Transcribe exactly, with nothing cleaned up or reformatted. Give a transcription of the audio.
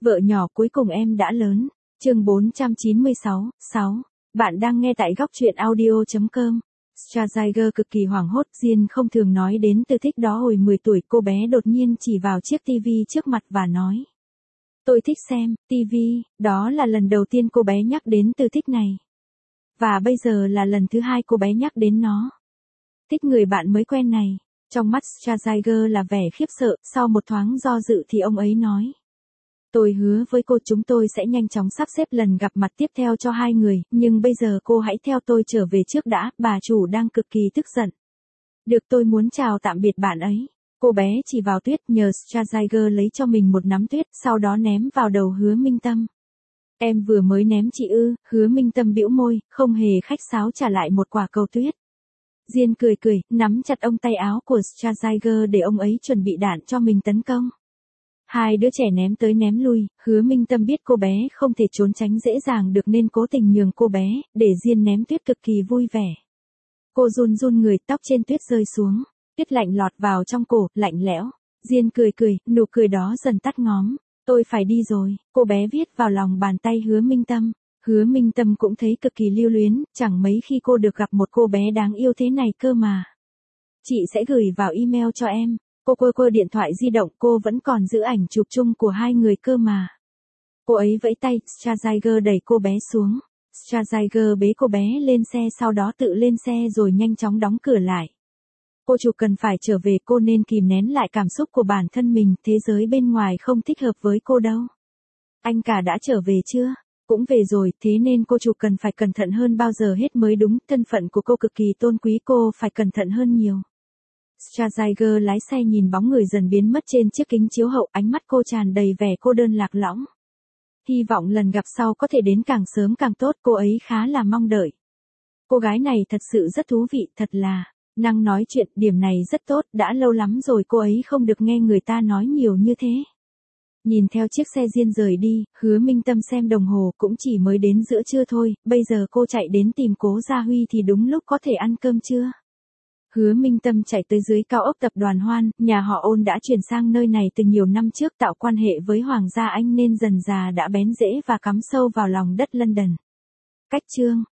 Vợ nhỏ cuối cùng em đã lớn. Chương bốn trăm chín mươi sáu, sáu. Bạn đang nghe tại góc truyện audio chấm com. Schwarzenegger cực kỳ hoảng hốt, Jin không thường nói đến từ thích đó hồi mười tuổi, cô bé đột nhiên chỉ vào chiếc tivi trước mặt và nói. Tôi thích xem tivi, đó là lần đầu tiên cô bé nhắc đến từ thích này. Và bây giờ là lần thứ hai cô bé nhắc đến nó. Thích người bạn mới quen này. Trong mắt Schwarzenegger là vẻ khiếp sợ, sau một thoáng do dự thì ông ấy nói. Tôi hứa với cô chúng tôi sẽ nhanh chóng sắp xếp lần gặp mặt tiếp theo cho hai người, nhưng bây giờ cô hãy theo tôi trở về trước đã, bà chủ đang cực kỳ tức giận. Được, tôi muốn chào tạm biệt bạn ấy. Cô bé chỉ vào tuyết, nhờ Schwarzenegger lấy cho mình một nắm tuyết, sau đó ném vào đầu Hứa Minh Tâm. Em vừa mới ném chị ư? Hứa Minh Tâm bĩu môi, không hề khách sáo trả lại một quả cầu tuyết. Diên cười cười, nắm chặt ông tay áo của Schwarzenegger để ông ấy chuẩn bị đạn cho mình tấn công. Hai đứa trẻ ném tới ném lui, Hứa Minh Tâm biết cô bé không thể trốn tránh dễ dàng được nên cố tình nhường cô bé, để Diên ném tuyết cực kỳ vui vẻ. Cô run run người, tóc trên tuyết rơi xuống, tuyết lạnh lọt vào trong cổ, lạnh lẽo. Diên cười cười, nụ cười đó dần tắt ngóm. Tôi phải đi rồi, cô bé viết vào lòng bàn tay Hứa Minh Tâm. Hứa Minh Tâm cũng thấy cực kỳ lưu luyến, chẳng mấy khi cô được gặp một cô bé đáng yêu thế này cơ mà. Chị sẽ gửi vào email cho em. Cô quơ quơ điện thoại di động, cô vẫn còn giữ ảnh chụp chung của hai người cơ mà. Cô ấy vẫy tay, Schwarzenegger đẩy cô bé xuống. Schwarzenegger bế cô bé lên xe, sau đó tự lên xe rồi nhanh chóng đóng cửa lại. Cô chủ cần phải trở về, cô nên kìm nén lại cảm xúc của bản thân mình, thế giới bên ngoài không thích hợp với cô đâu. Anh cả đã trở về chưa? Cũng về rồi, thế nên cô chủ cần phải cẩn thận hơn bao giờ hết mới đúng, thân phận của cô cực kỳ tôn quý, cô phải cẩn thận hơn nhiều. Schwarzenegger lái xe nhìn bóng người dần biến mất trên chiếc kính chiếu hậu, ánh mắt cô tràn đầy vẻ cô đơn lạc lõng. Hy vọng lần gặp sau có thể đến càng sớm càng tốt, cô ấy khá là mong đợi. Cô gái này thật sự rất thú vị, thật là năng nói chuyện, điểm này rất tốt, đã lâu lắm rồi cô ấy không được nghe người ta nói nhiều như thế. Nhìn theo chiếc xe Diên rời đi, Hứa Minh Tâm xem đồng hồ, cũng chỉ mới đến giữa trưa thôi, bây giờ cô chạy đến tìm Cố Gia Huy thì đúng lúc có thể ăn cơm trưa. Hứa Minh Tâm chạy tới dưới cao ốc tập đoàn Hoan, nhà họ Ôn đã chuyển sang nơi này từ nhiều năm trước, tạo quan hệ với Hoàng gia Anh nên dần dà đã bén rễ và cắm sâu vào lòng đất London. Cách chương